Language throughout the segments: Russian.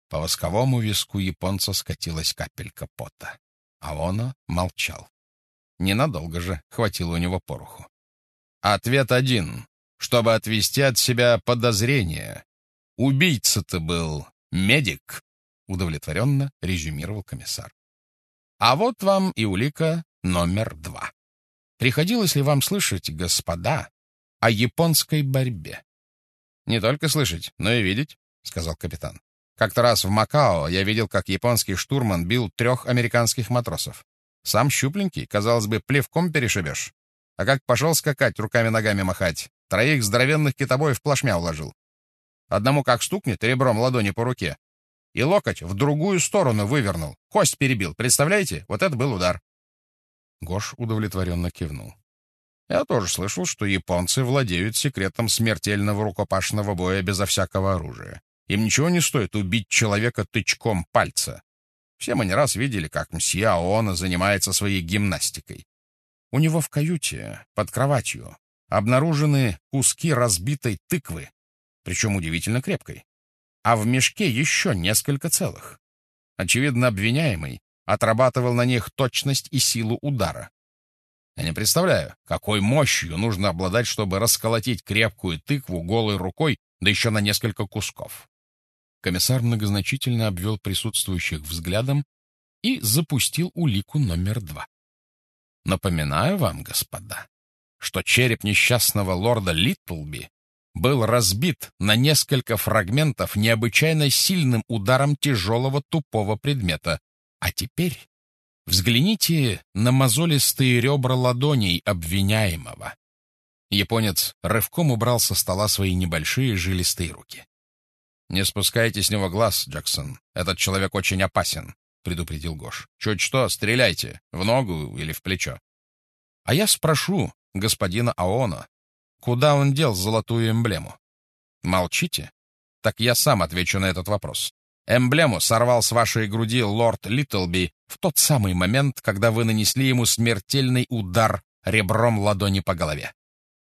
По восковому виску японца скатилась капелька пота. А он молчал. Ненадолго же хватило у него пороху. Ответ один. Чтобы отвести от себя подозрения. Убийца-то был медик, удовлетворенно резюмировал комиссар. А вот вам и улика номер 2. Приходилось ли вам слышать, господа, о японской борьбе? Не только слышать, но и видеть, сказал капитан. Как-то раз в Макао я видел, как японский штурман бил 3 американских матросов. Сам щупленький, казалось бы, плевком перешибешь. А как пошел скакать, руками-ногами махать, 3 здоровенных китобоев плашмя уложил. Одному как стукнет ребром ладони по руке, и локоть в другую сторону вывернул, кость перебил. Представляете? Вот это был удар. Гош удовлетворенно кивнул. Я тоже слышал, что японцы владеют секретом смертельного рукопашного боя безо всякого оружия. Им ничего не стоит убить человека тычком пальца. Все мы не раз видели, как мсье Аоно занимается своей гимнастикой. У него в каюте, под кроватью, обнаружены куски разбитой тыквы, причем удивительно крепкой. А в мешке еще несколько целых. Очевидно, обвиняемый отрабатывал на них точность и силу удара. Я не представляю, какой мощью нужно обладать, чтобы расколотить крепкую тыкву голой рукой, да еще на несколько кусков. Комиссар многозначительно обвел присутствующих взглядом и запустил улику номер 2. Напоминаю вам, господа, что череп несчастного лорда Литтлби был разбит на несколько фрагментов необычайно сильным ударом тяжелого тупого предмета. А теперь взгляните на мозолистые ребра ладоней обвиняемого. Японец рывком убрал со стола свои небольшие жилистые руки. «Не спускайте с него глаз, Джексон. Этот человек очень опасен», — предупредил Гош. «Чуть что, стреляйте, в ногу или в плечо». «А я спрошу господина Аоно, куда он дел золотую эмблему?» «Молчите? Так я сам отвечу на этот вопрос. Эмблему сорвал с вашей груди лорд Литтлби в тот самый момент, когда вы нанесли ему смертельный удар ребром ладони по голове».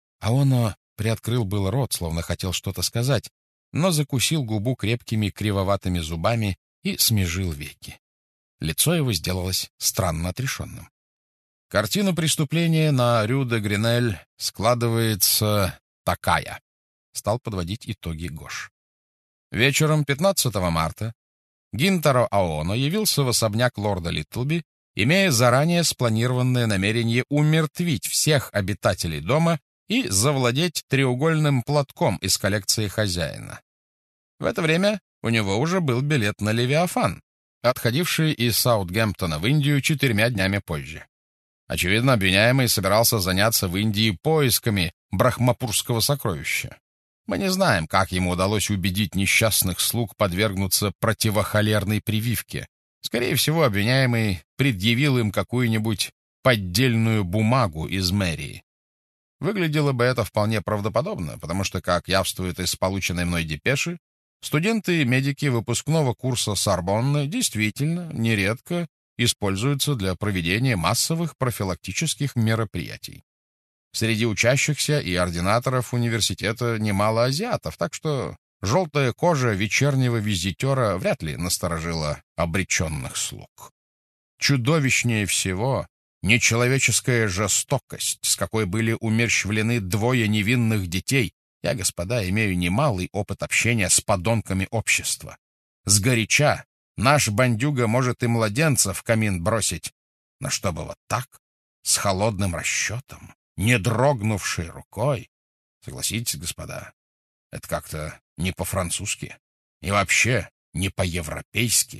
Аоно приоткрыл был рот, словно хотел что-то сказать, но закусил губу крепкими кривоватыми зубами и смежил веки. Лицо его сделалось странно отрешенным. Картина преступления на Рю-де-Гренель складывается такая. Стал подводить итоги Гош. Вечером 15 марта Гинтаро Аоно явился в особняк лорда Литтлби, имея заранее спланированное намерение умертвить всех обитателей дома и завладеть треугольным платком из коллекции хозяина. В это время у него уже был билет на Левиафан, отходивший из Саутгемптона в Индию 4 днями позже. Очевидно, обвиняемый собирался заняться в Индии поисками брахмапурского сокровища. Мы не знаем, как ему удалось убедить несчастных слуг подвергнуться противохолерной прививке. Скорее всего, обвиняемый предъявил им какую-нибудь поддельную бумагу из мэрии. Выглядело бы это вполне правдоподобно, потому что, как явствует из полученной мной депеши, студенты и медики выпускного курса Сорбонны действительно нередко используются для проведения массовых профилактических мероприятий. Среди учащихся и ординаторов университета немало азиатов, так что желтая кожа вечернего визитера вряд ли насторожила обреченных слуг. Чудовищнее всего нечеловеческая жестокость, с какой были умерщвлены 2 невинных детей. Я, господа, имею немалый опыт общения с подонками общества. Сгоряча наш бандюга может и младенца в камин бросить, но чтобы вот так, с холодным расчетом, не дрогнувшей рукой, согласитесь, господа, это как-то не по-французски и вообще не по-европейски.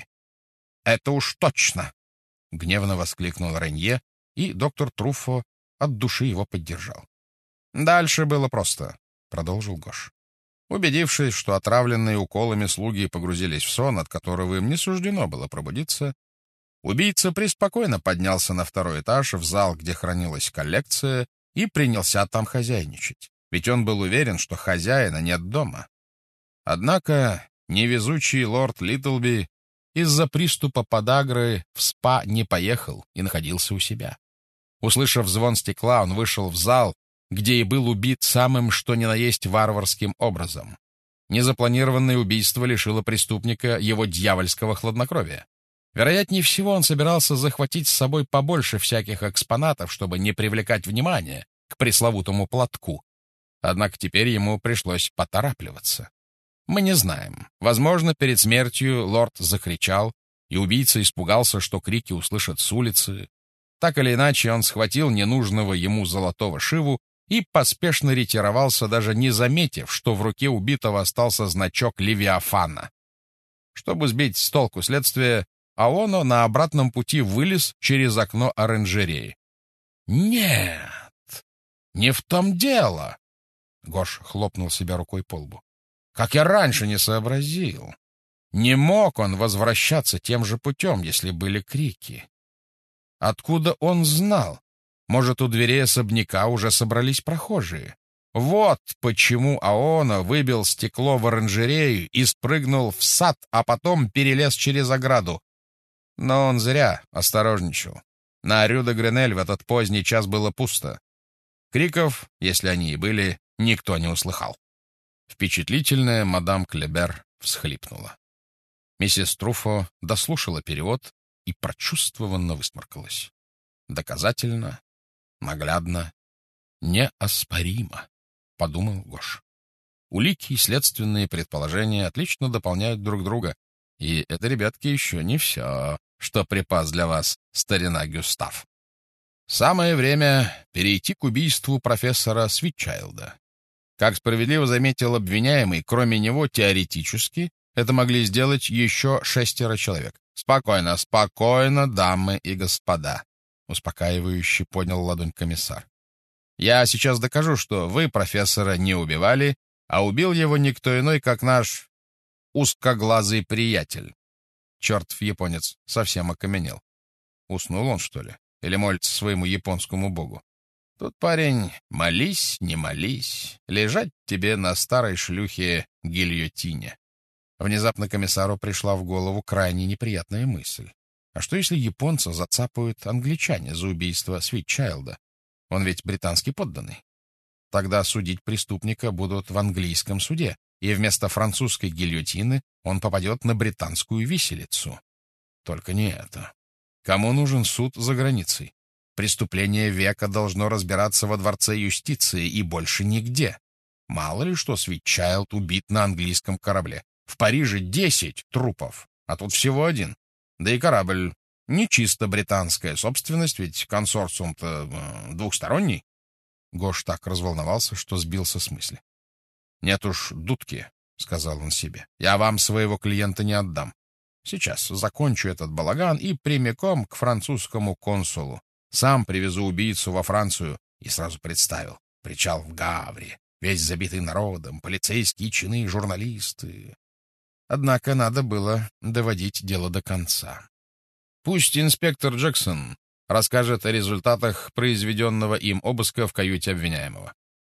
Это уж точно! — гневно воскликнул Ренье, и доктор Труффо от души его поддержал. «Дальше было просто», — продолжил Гош. Убедившись, что отравленные уколами слуги погрузились в сон, от которого им не суждено было пробудиться, убийца преспокойно поднялся на 2-й этаж в зал, где хранилась коллекция, и принялся там хозяйничать, ведь он был уверен, что хозяина нет дома. Однако невезучий лорд Литтлби из-за приступа подагры в спа не поехал и находился у себя. Услышав звон стекла, он вышел в зал, где и был убит самым что ни на есть варварским образом. Незапланированное убийство лишило преступника его дьявольского хладнокровия. Вероятнее всего, он собирался захватить с собой побольше всяких экспонатов, чтобы не привлекать внимание к пресловутому платку. Однако теперь ему пришлось поторапливаться. Мы не знаем. Возможно, перед смертью лорд закричал, и убийца испугался, что крики услышат с улицы. Так или иначе, он схватил ненужного ему золотого шиву и поспешно ретировался, даже не заметив, что в руке убитого остался значок Левиафана. Чтобы сбить с толку следствие, Аоно на обратном пути вылез через окно оранжереи. «Нет, не в том дело!» Гош хлопнул себя рукой по лбу. «Как я раньше не сообразил! Не мог он возвращаться тем же путем, если были крики. Откуда он знал? Может, у дверей особняка уже собрались прохожие? Вот почему Аоно выбил стекло в оранжерею и спрыгнул в сад, а потом перелез через ограду. Но он зря осторожничал. На Рю-де-Гренель в этот поздний час было пусто. Криков, если они и были, никто не услыхал. Впечатлительная мадам Клебер всхлипнула. Миссис Труффо дослушала перевод и прочувствованно высморкалась. Доказательно, наглядно, неоспоримо, — подумал Гош. Улики и следственные предположения отлично дополняют друг друга, и это, ребятки, еще не все, что припас для вас старина Гюстав. Самое время перейти к убийству профессора Свитчайлда. Как справедливо заметил обвиняемый, кроме него теоретически это могли сделать еще 6 человек. «Спокойно, спокойно, дамы и господа», — успокаивающе поднял ладонь комиссар. «Я сейчас докажу, что вы профессора не убивали, а убил его никто иной, как наш узкоглазый приятель». Чертов японец совсем окаменел. Уснул он, что ли? Или молится своему японскому богу? Тут, парень, молись, не молись, лежать тебе на старой шлюхе гильотине. Внезапно комиссару пришла в голову крайне неприятная мысль. А что, если японца зацапают англичане за убийство Свитчайлда? Он ведь британский подданный. Тогда судить преступника будут в английском суде, и вместо французской гильотины он попадет на британскую виселицу. Только не это. Кому нужен суд за границей? Преступление века должно разбираться во дворце юстиции и больше нигде. Мало ли что Свитчайлд убит на английском корабле. В Париже 10 трупов, а тут всего 1. Да и корабль не чисто британская собственность, ведь консорциум-то двухсторонний. Гош так разволновался, что сбился с мысли. «Нет уж, дудки», — сказал он себе, — «я вам своего клиента не отдам. Сейчас закончу этот балаган и прямиком к французскому консулу. Сам привезу убийцу во Францию». И сразу представил. Причал в Гавре, весь забитый народом, полицейские чины, журналисты. Однако надо было доводить дело до конца. Пусть инспектор Джексон расскажет о результатах произведенного им обыска в каюте обвиняемого.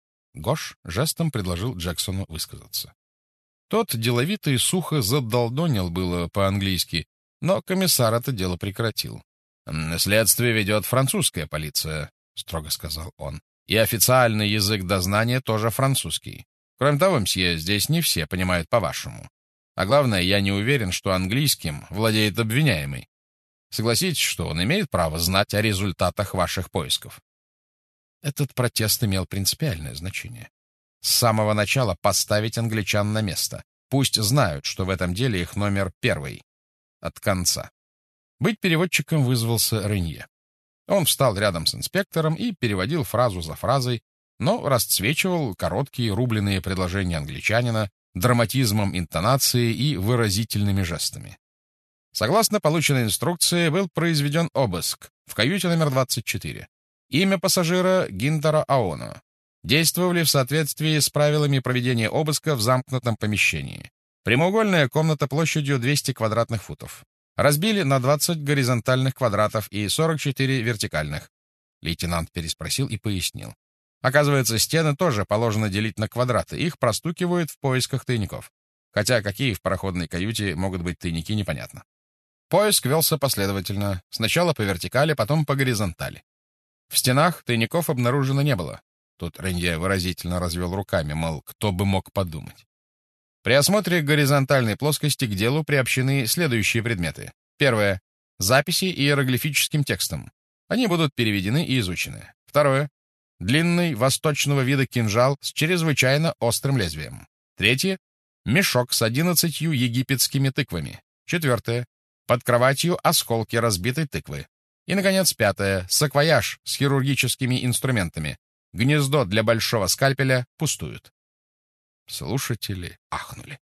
Гош жестом предложил Джексону высказаться. Тот деловито и сухо задолдонил было по-английски, но комиссар это дело прекратил. «Следствие ведет французская полиция», — строго сказал он, «и официальный язык дознания тоже французский. Кроме того, мсье, здесь не все понимают по-вашему. А главное, я не уверен, что английским владеет обвиняемый. Согласитесь, что он имеет право знать о результатах ваших поисков». Этот протест имел принципиальное значение. С самого начала поставить англичан на место. Пусть знают, что в этом деле их номер 1. От конца. Быть переводчиком вызвался Ренье. Он встал рядом с инспектором и переводил фразу за фразой, но расцвечивал короткие рубленые предложения англичанина драматизмом интонации и выразительными жестами. Согласно полученной инструкции, был произведен обыск в каюте номер 24. Имя пассажира — Гинтаро Аоно. Действовали в соответствии с правилами проведения обыска в замкнутом помещении. Прямоугольная комната площадью 200 квадратных футов. Разбили на 20 горизонтальных квадратов и 44 вертикальных. Лейтенант переспросил и пояснил. Оказывается, стены тоже положено делить на квадраты. Их простукивают в поисках тайников. Хотя какие в пароходной каюте могут быть тайники, непонятно. Поиск велся последовательно. Сначала по вертикали, потом по горизонтали. В стенах тайников обнаружено не было. Тут Ренье выразительно развел руками, мол, кто бы мог подумать. При осмотре горизонтальной плоскости к делу приобщены следующие предметы. Первое. Записи иероглифическим текстом. Они будут переведены и изучены. Второе. Длинный восточного вида кинжал с чрезвычайно острым лезвием. Третье. Мешок с 11 египетскими тыквами. Четвертое. Под кроватью осколки разбитой тыквы. И, наконец, пятое. Саквояж с хирургическими инструментами. Гнездо для большого скальпеля пустует. Слушатели ахнули.